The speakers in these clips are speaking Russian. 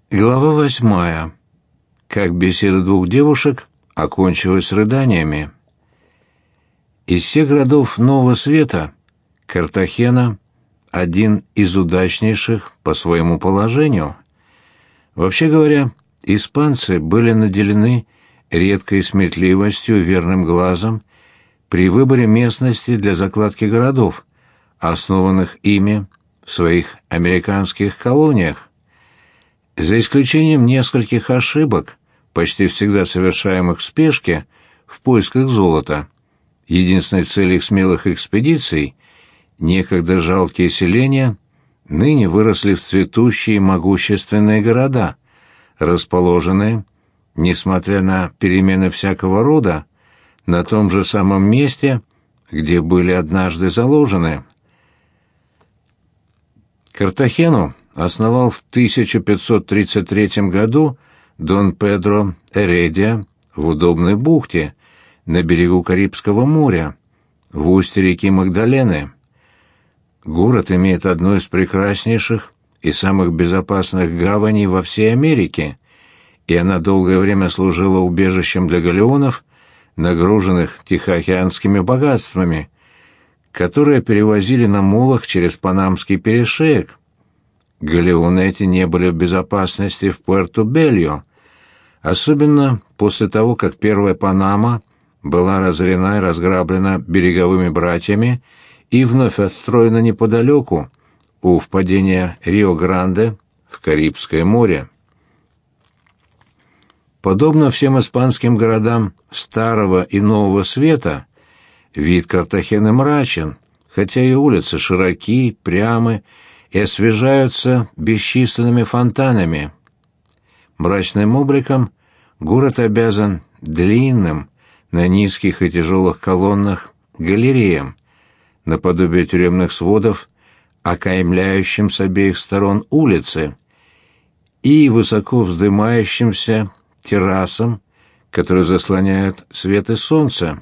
Глава 8. Как беседа двух девушек окончилась рыданиями. Из всех городов Нового Света Картахена – один из удачнейших по своему положению. Вообще говоря, испанцы были наделены редкой сметливостью и верным глазом при выборе местности для закладки городов, основанных ими в своих американских колониях. За исключением нескольких ошибок, почти всегда совершаемых в спешке, в поисках золота, единственной целью их смелых экспедиций, некогда жалкие селения ныне выросли в цветущие могущественные города, расположенные, несмотря на перемены всякого рода, на том же самом месте, где были однажды заложены. Картахену основал в 1533 году Дон Педро Эредия в удобной бухте на берегу Карибского моря, в устье реки Магдалены. Город имеет одну из прекраснейших и самых безопасных гаваней во всей Америке, и она долгое время служила убежищем для галеонов, нагруженных тихоокеанскими богатствами, которые перевозили на мулах через Панамский перешеек. Галеоны эти не были в безопасности в Пуэрто-Бельо, особенно после того, как первая Панама была разорена и разграблена береговыми братьями и вновь отстроена неподалеку, у впадения Рио-Гранде в Карибское море. Подобно всем испанским городам Старого и Нового Света, вид Картахены мрачен, хотя и улицы широки, прямы и освежаются бесчисленными фонтанами. Мрачным обликом город обязан длинным, на низких и тяжелых колоннах, галереям, наподобие тюремных сводов, окаймляющим с обеих сторон улицы, и высоко вздымающимся террасам, которые заслоняют свет и солнце.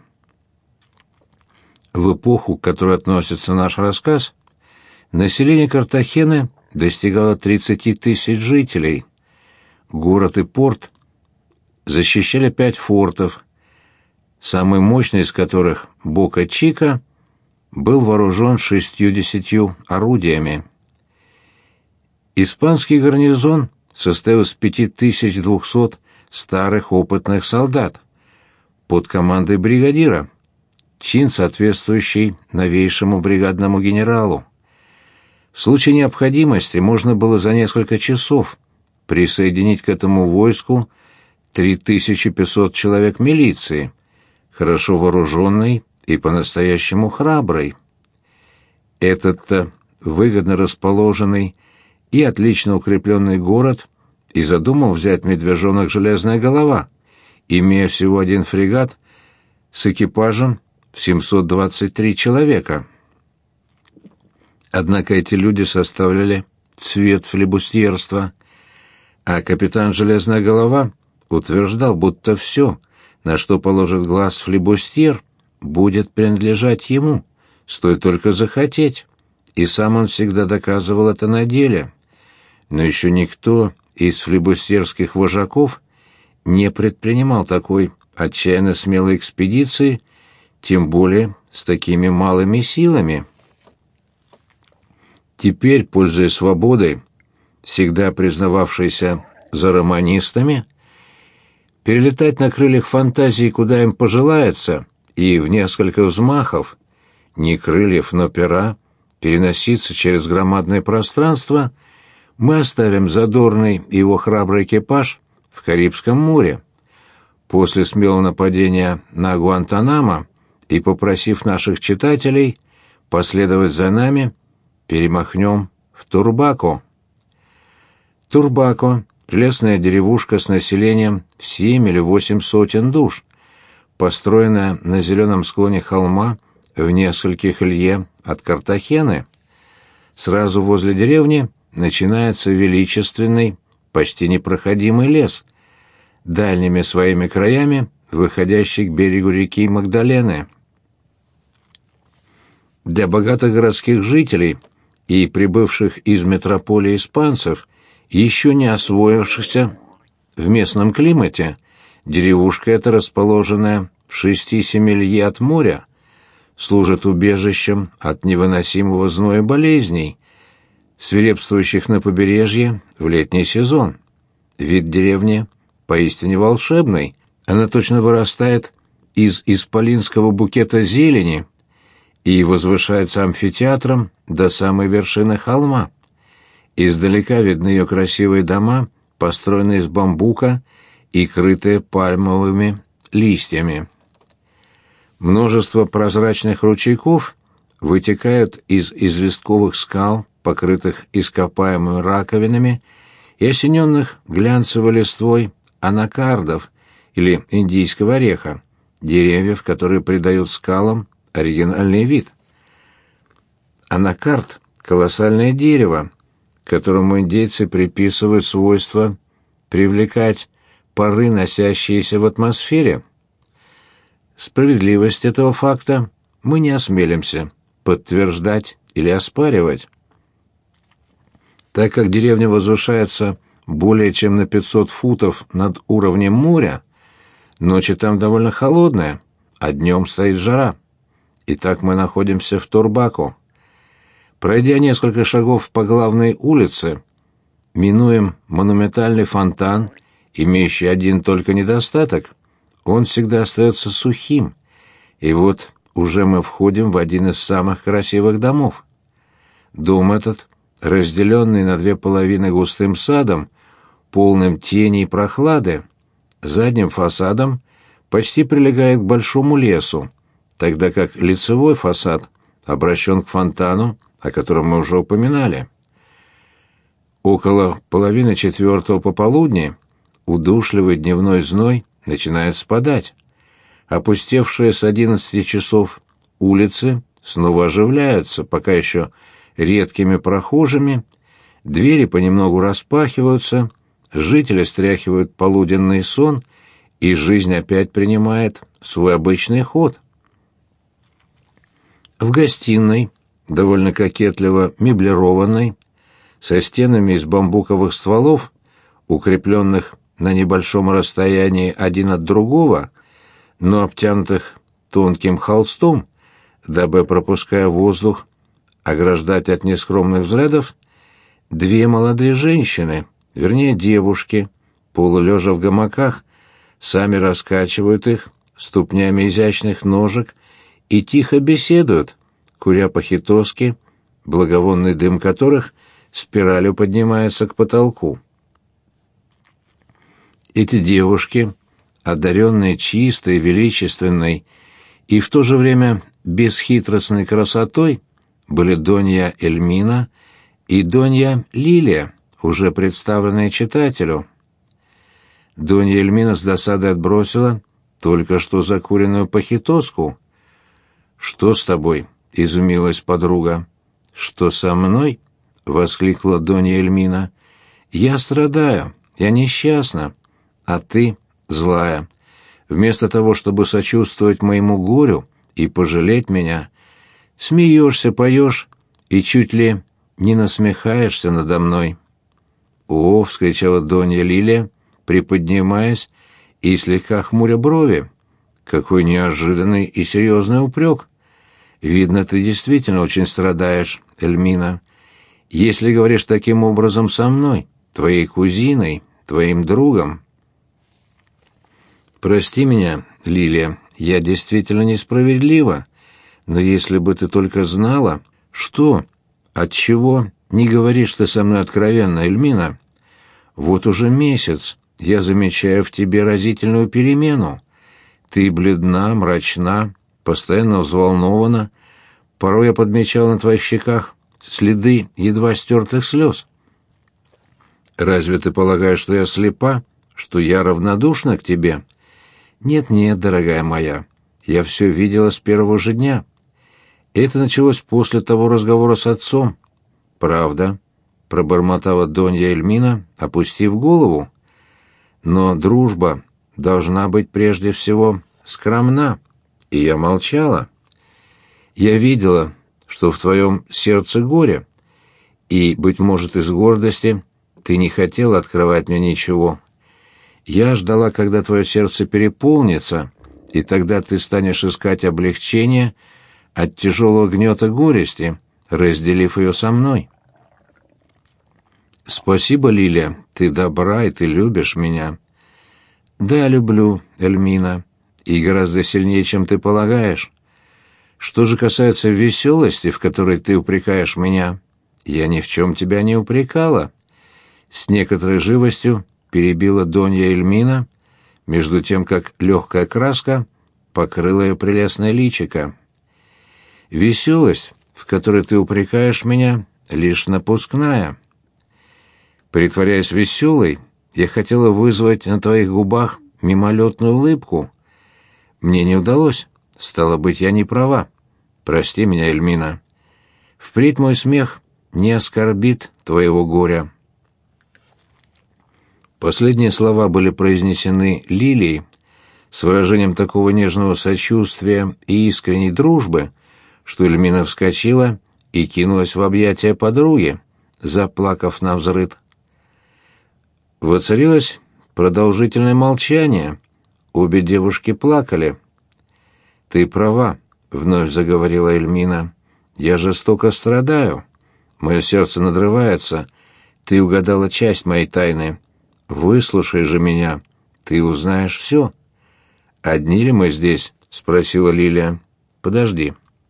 В эпоху, к которой относится наш рассказ, население Картахены достигало 30 тысяч жителей. Город и порт защищали 5 фортов, самый мощный из которых, Бока-Чика, был вооружен 60 орудиями. Испанский гарнизон состоял из 5200 старых опытных солдат под командой бригадира, чин, соответствующий новейшему бригадному генералу. В случае необходимости можно было за несколько часов присоединить к этому войску 3500 человек милиции, хорошо вооруженной и по-настоящему храброй. Этот-то выгодно расположенный и отлично укрепленный город и задумал взять медвежонок Железная Голова, имея всего один фрегат с экипажем в 723 человека. Однако эти люди составляли цвет флибустьерства, а капитан Железная Голова утверждал, будто все, на что положит глаз флибустьер, будет принадлежать ему, стоит только захотеть, и сам он всегда доказывал это на деле. Но еще никто из флибустьерских вожаков не предпринимал такой отчаянно смелой экспедиции, тем более с такими малыми силами. Теперь, пользуясь свободой, всегда признававшейся за романистами, перелетать на крыльях фантазии, куда им пожелается, и в несколько взмахов, не крыльев, но пера, переноситься через громадное пространство, мы оставим Задорный и его храбрый экипаж в Карибском море. После смелого нападения на Гуантанамо и попросив наших читателей последовать за нами, перемахнем в Турбако. Турбако — прелестная деревушка с населением в 7 или 8 сотен душ, построенная на зеленом склоне холма в нескольких лье от Картахены. Сразу возле деревни начинается величественный, почти непроходимый лес, дальними своими краями выходящий к берегу реки Магдалены. Для богатых городских жителей и прибывших из метрополии испанцев Еще не освоившихся в местном климате, деревушка эта, расположенная в 6-7 лье от моря, служит убежищем от невыносимого зноя болезней, свирепствующих на побережье в летний сезон. Вид деревни поистине волшебный, она точно вырастает из исполинского букета зелени и возвышается амфитеатром до самой вершины холма. Издалека видны ее красивые дома, построенные из бамбука и крытые пальмовыми листьями. Множество прозрачных ручейков вытекают из известковых скал, покрытых ископаемыми раковинами и осененных глянцевой листвой анакардов или индийского ореха, деревьев, которые придают скалам оригинальный вид. Анакард — колоссальное дерево, которому индейцы приписывают свойство привлекать пары, носящиеся в атмосфере. Справедливость этого факта мы не осмелимся подтверждать или оспаривать. Так как деревня возвышается более чем на 500 футов над уровнем моря, ночи там довольно холодные, а днем стоит жара. Итак, мы находимся в Торбако. Пройдя несколько шагов по главной улице, минуем монументальный фонтан, имеющий один только недостаток — он всегда остается сухим, и вот уже мы входим в один из самых красивых домов. Дом этот, разделенный на две половины густым садом, полным тени и прохлады, задним фасадом почти прилегает к большому лесу, тогда как лицевой фасад обращен к фонтану, о котором мы уже упоминали. Около 3:30 пополудни удушливый дневной зной начинает спадать. Опустевшие с 11 часов улицы снова оживляются, пока еще редкими прохожими, двери понемногу распахиваются, жители стряхивают полуденный сон, и жизнь опять принимает свой обычный ход. В гостиной, довольно кокетливо меблированной, со стенами из бамбуковых стволов, укрепленных на небольшом расстоянии один от другого, но обтянутых тонким холстом, дабы, пропуская воздух, ограждать от нескромных взглядов, две молодые женщины, вернее девушки, полулежа в гамаках, сами раскачивают их ступнями изящных ножек и тихо беседуют, куря пахитоски, благовонный дым которых спиралью поднимается к потолку. Эти девушки, одаренные чистой, величественной и в то же время бесхитростной красотой, были Донья Эльмина и Донья Лилия, уже представленные читателю. Донья Эльмина с досадой отбросила только что закуренную пахитоску. «Что с тобой?» — изумилась подруга. «Что со мной?» — воскликнула Донья Эльмина. «Я страдаю, я несчастна. А ты, злая, вместо того, чтобы сочувствовать моему горю и пожалеть меня, смеешься, поешь и чуть ли не насмехаешься надо мной». «О!» — вскричала Донья Лилия, приподнимаясь и слегка хмуря брови. «Какой неожиданный и серьезный упрек! Видно, ты действительно очень страдаешь, Эльмина. Если говоришь таким образом со мной, твоей кузиной, твоим другом...» «Прости меня, Лилия, я действительно несправедлива, но если бы ты только знала...» «Что? Отчего не говоришь ты со мной откровенно, Эльмина? Вот уже месяц я замечаю в тебе разительную перемену. Ты бледна, мрачна, постоянно взволнована. Порой я подмечал на твоих щеках следы едва стертых слез. Разве ты полагаешь, что я слепа, что я равнодушна к тебе? Нет-нет, дорогая моя, я все видела с первого же дня. Это началось после того разговора с отцом. Правда, пробормотала Донья Эльмина, опустив голову. Но дружба должна быть прежде всего скромна, и я молчала. Я видела, что в твоем сердце горе, и, быть может, из гордости Ты не хотела открывать мне ничего. Я ждала, когда твое сердце переполнится, и тогда ты станешь искать облегчение от тяжелого гнета горести, разделив ее со мной. Спасибо, Лилия, ты добра, и ты любишь меня. Да, люблю, Эльмина, и гораздо сильнее, чем ты полагаешь. Что же касается веселости, в которой ты упрекаешь меня, я ни в чем тебя не упрекала. С некоторой живостью перебила Донья Эльмина, между тем, как легкая краска покрыла ее прелестное личико. Веселость, в которой ты упрекаешь меня, лишь напускная. Притворяясь веселой, я хотела вызвать на твоих губах мимолетную улыбку. Мне не удалось. Стало быть, я не права. Прости меня, Эльмина. Впредь мой смех не оскорбит твоего горя. Последние слова были произнесены Лилией с выражением такого нежного сочувствия и искренней дружбы, что Эльмина вскочила и кинулась в объятия подруги, заплакав навзрыд. Воцарилось продолжительное молчание. Обе девушки плакали. «Ты права», — вновь заговорила Эльмина. «Я жестоко страдаю. Мое сердце надрывается. Ты угадала часть моей тайны. Выслушай же меня. Ты узнаешь все». «Одни ли мы здесь?» — спросила Лилия. «Подожди».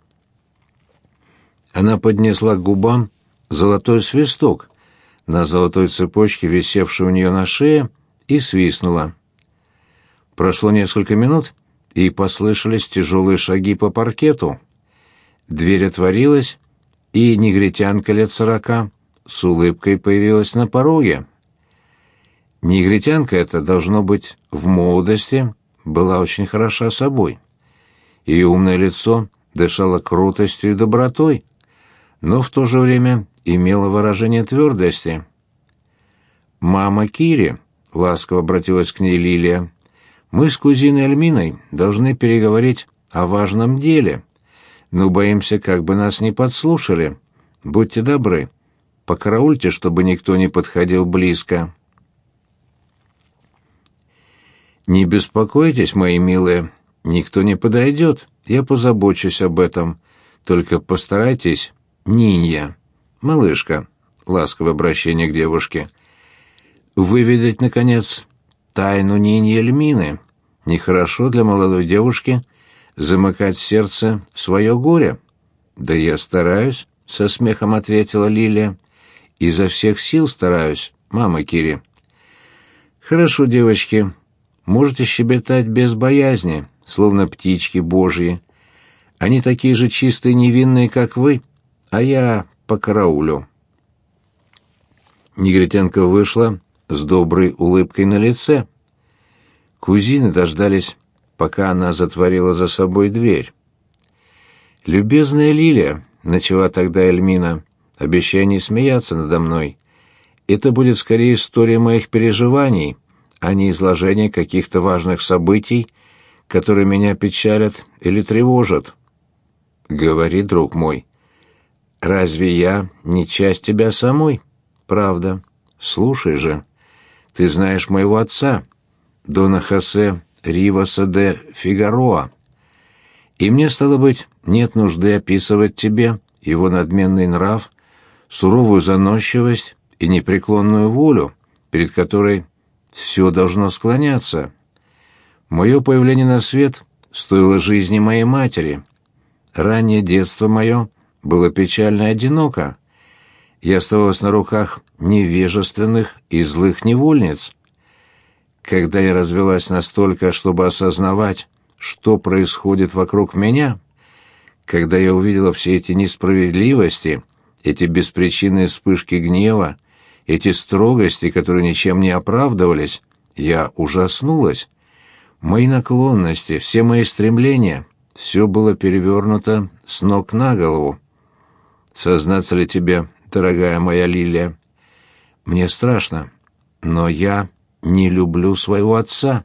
Она поднесла к губам золотой свисток, на золотой цепочке, висевшей у нее на шее, и свистнула. Прошло несколько минут, и послышались тяжелые шаги по паркету. Дверь отворилась, и негритянка лет 40 с улыбкой появилась на пороге. Негритянка эта, должно быть, в молодости была очень хороша собой. Ее умное лицо дышало кротостью и добротой, но в то же время имело выражение твердости. «Мама Кири», — ласково обратилась к ней Лилия, — «мы с кузиной Альминой должны переговорить о важном деле, но боимся, как бы нас не подслушали. Будьте добры, покараульте, чтобы никто не подходил близко». «Не беспокойтесь, мои милые, никто не подойдет, я позабочусь об этом. Только постарайтесь, Нинья, малышка», — ласковое обращение к девушке, — «выведать, наконец, тайну Ниньи Эльмины. Нехорошо для молодой девушки замыкать в сердце свое горе». «Да я стараюсь», — со смехом ответила Лилия. «Изо всех сил стараюсь, мама Кири». «Хорошо, девочки». Можете щебетать без боязни, словно птички божьи. Они такие же чистые и невинные, как вы, а я покараулю». Негритянка вышла с доброй улыбкой на лице. Кузины дождались, пока она затворила за собой дверь. «Любезная Лилия», — начала тогда Эльмина, — «обещай не смеяться надо мной. Это будет скорее история моих переживаний, а не изложение каких-то важных событий, которые меня печалят или тревожат». «Говори, друг мой. Разве я не часть тебя самой? Правда. Слушай же. Ты знаешь моего отца, Дона Хосе Риваса де Фигароа. И мне, стало быть, нет нужды описывать тебе его надменный нрав, суровую заносчивость и непреклонную волю, перед которой все должно склоняться. Мое появление на свет стоило жизни моей матери. Раннее детство мое было печально и одиноко. Я оставалась на руках невежественных и злых невольниц. Когда я развелась настолько, чтобы осознавать, что происходит вокруг меня, когда я увидела все эти несправедливости, эти беспричинные вспышки гнева, эти строгости, которые ничем не оправдывались, я ужаснулась. Мои наклонности, все мои стремления, все было перевернуто с ног на голову. Сознаться ли тебе, дорогая моя Лилия? Мне страшно, но я не люблю своего отца.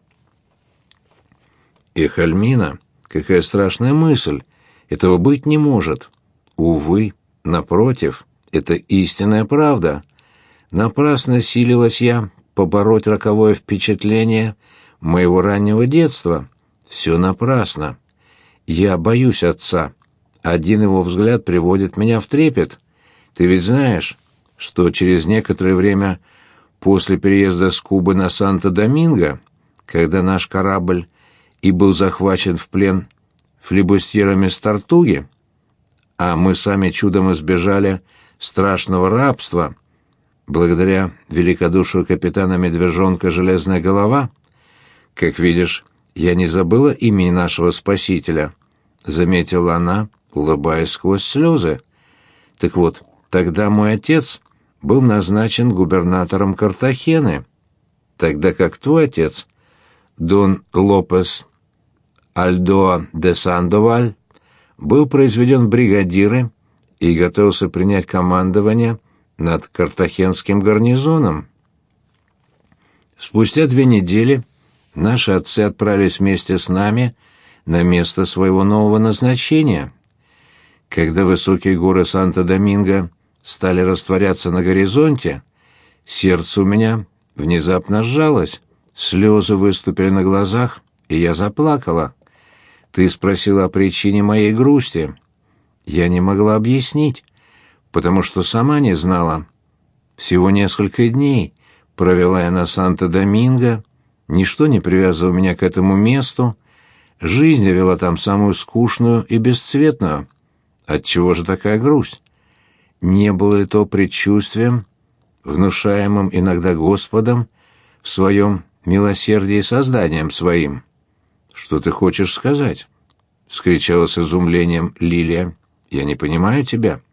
Эх, Альмина, какая страшная мысль! Этого быть не может. Увы, напротив, это истинная правда. Напрасно силилась я побороть роковое впечатление моего раннего детства. Все напрасно. Я боюсь отца. Один его взгляд приводит меня в трепет. Ты ведь знаешь, что через некоторое время после переезда с Кубы на Санто-Доминго, когда наш корабль и был захвачен в плен флибустьерами с Тортуги, а мы сами чудом избежали страшного рабства, благодаря великодушию капитана Медвежонка «Железная голова», как видишь, я не забыла имени нашего спасителя, — заметила она, улыбаясь сквозь слезы. Так вот, тогда мой отец был назначен губернатором Картахены, тогда как твой отец, Дон Лопес Альдоа де Сандоваль, был произведен в бригадиры и готовился принять командование над картахенским гарнизоном. Спустя 2 недели наши отцы отправились вместе с нами на место своего нового назначения. Когда высокие горы Санто-Доминго стали растворяться на горизонте, сердце у меня внезапно сжалось, слезы выступили на глазах, и я заплакала. Ты спросила о причине моей грусти. Я не могла объяснить, потому что сама не знала. Всего несколько дней провела я на Санто-Доминго, ничто не привязывало меня к этому месту, жизнь я вела там самую скучную и бесцветную. Отчего же такая грусть? Не было ли то предчувствием, внушаемым иногда Господом в своем милосердии созданием своим? «Что ты хочешь сказать?» — вскричала с изумлением Лилия. «Я не понимаю тебя».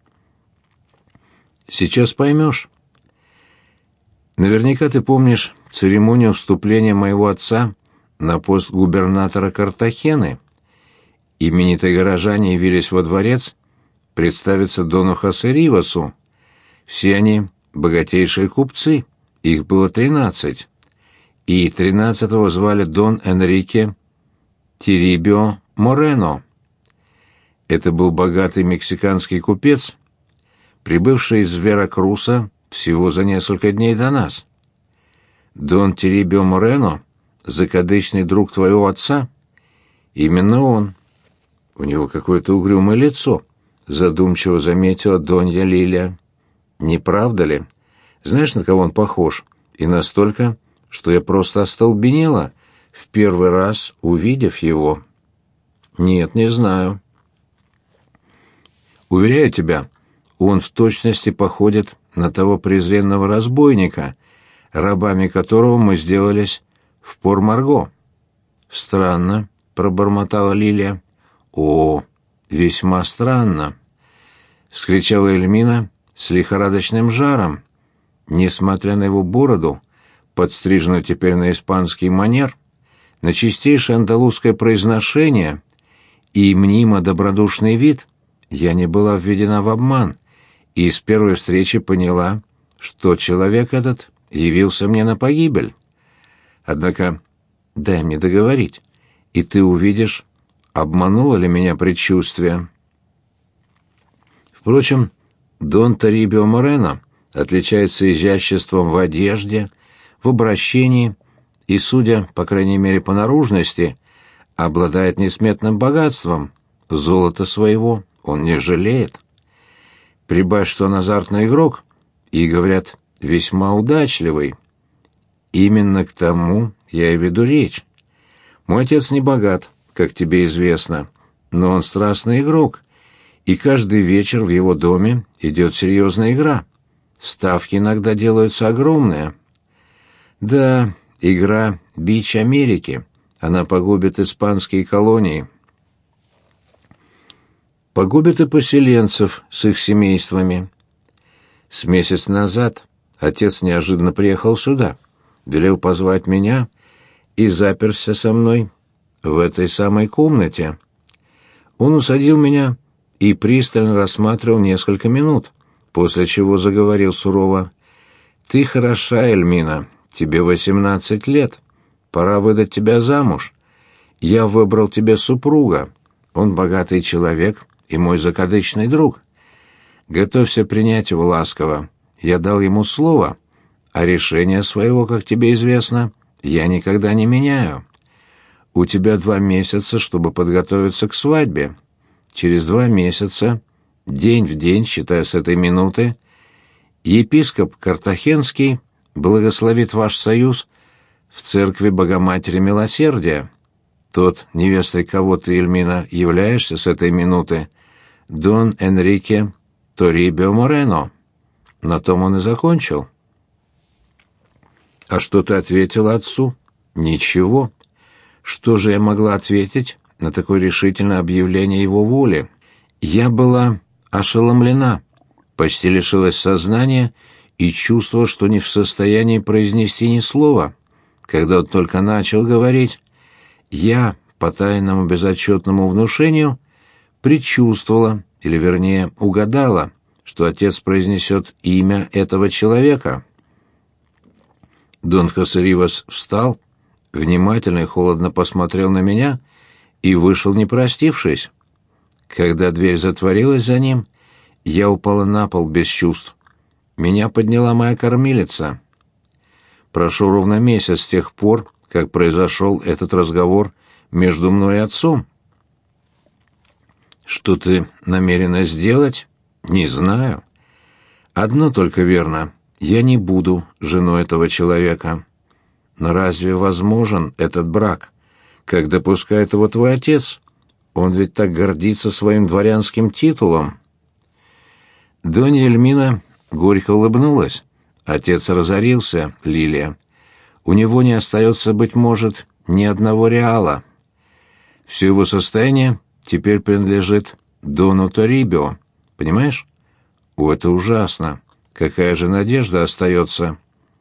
«Сейчас поймешь. Наверняка ты помнишь церемонию вступления моего отца на пост губернатора Картахены. Именитые горожане явились во дворец представиться Дону Хосе Ривасу. Все они богатейшие купцы, их было 13, и 13-го звали Дон Энрике Тирибио Морено. Это был богатый мексиканский купец, прибывший из Веракруса всего за несколько дней до нас. Дон Тирибио Морено, закадычный друг твоего отца, именно он. У него какое-то угрюмое лицо, задумчиво заметила Донья Лилия. Не правда ли? Знаешь, на кого он похож? И настолько, что я просто остолбенела, в первый раз увидев его. Нет, не знаю. Уверяю тебя, он в точности походит на того презренного разбойника, рабами которого мы сделались в Пор-Марго. Странно, пробормотала Лилия. О, весьма странно, вскричала Эльмина с лихорадочным жаром. Несмотря на его бороду, подстриженную теперь на испанский манер, на чистейшее андалузское произношение и мнимо добродушный вид, я не была введена в обман и с первой встречи поняла, что человек этот явился мне на погибель. Однако дай мне договорить, и ты увидишь, обмануло ли меня предчувствие. Впрочем, Дон Торибио Морено отличается изяществом в одежде, в обращении и, судя, по крайней мере, по наружности, обладает несметным богатством. Золота своего он не жалеет. Прибавь, что он азартный игрок, и, говорят, весьма удачливый. Именно к тому я и веду речь. Мой отец не богат, как тебе известно, но он страстный игрок, и каждый вечер в его доме идет серьезная игра. Ставки иногда делаются огромные. Да, игра — бич Америки. Она погубит испанские колонии. Погубит и поселенцев с их семействами. С месяц назад отец неожиданно приехал сюда, велел позвать меня и заперся со мной в этой самой комнате. Он усадил меня и пристально рассматривал несколько минут, после чего заговорил сурово. «Ты хороша, Эльмина, тебе 18 лет, пора выдать тебя замуж. Я выбрал тебе супруга, он богатый человек и мой закадычный друг. Готовься принять его ласково. Я дал ему слово, а решение своего, как тебе известно, я никогда не меняю. У тебя 2 месяца, чтобы подготовиться к свадьбе. Через 2 месяца, день в день, считая с этой минуты, епископ Картахенский благословит ваш союз в церкви Богоматери Милосердия. Тот, невестой кого ты, Эльмина, являешься с этой минуты, Дон Энрике Торибио Морено. На том он и закончил. А что ты ответила отцу? Ничего. Что же я могла ответить на такое решительное объявление его воли? Я была ошеломлена, почти лишилась сознания и чувствовала, что не в состоянии произнести ни слова. Когда он только начал говорить, я, по тайному безотчетному внушению, предчувствовала, или вернее угадала, что отец произнесет имя этого человека. Дон Хосе Ривас встал, внимательно и холодно посмотрел на меня и вышел, не простившись. Когда дверь затворилась за ним, я упала на пол без чувств. Меня подняла моя кормилица. Прошел ровно месяц с тех пор, как произошел этот разговор между мной и отцом. Что ты намерена сделать? Не знаю. Одно только верно. Я не буду женой этого человека. Но разве возможен этот брак? Как допускает его твой отец? Он ведь так гордится своим дворянским титулом. Донья Эльмина горько улыбнулась. Отец разорился, Лилия. У него не остается, быть может, ни одного реала. Все его состояние теперь принадлежит Дону Торибио. Понимаешь? О, это ужасно. Какая же надежда остается?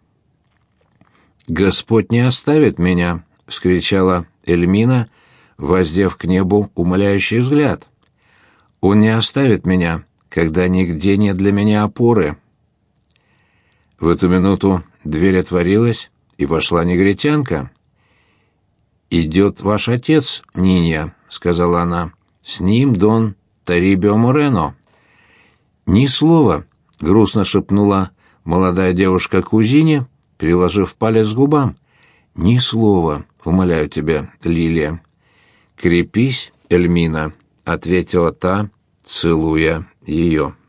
«Господь не оставит меня!» — вскричала Эльмина, воздев к небу умоляющий взгляд. «Он не оставит меня, когда нигде нет для меня опоры». В эту минуту дверь отворилась, и вошла негритянка. «Идет ваш отец, Нинья», — сказала она. «С ним Дон Торибио Морено». «Ни слова», — грустно шепнула молодая девушка кузине, приложив палец к губам. «Ни слова, умоляю тебя, Лилия». «Крепись, Эльмина», — ответила та, целуя ее.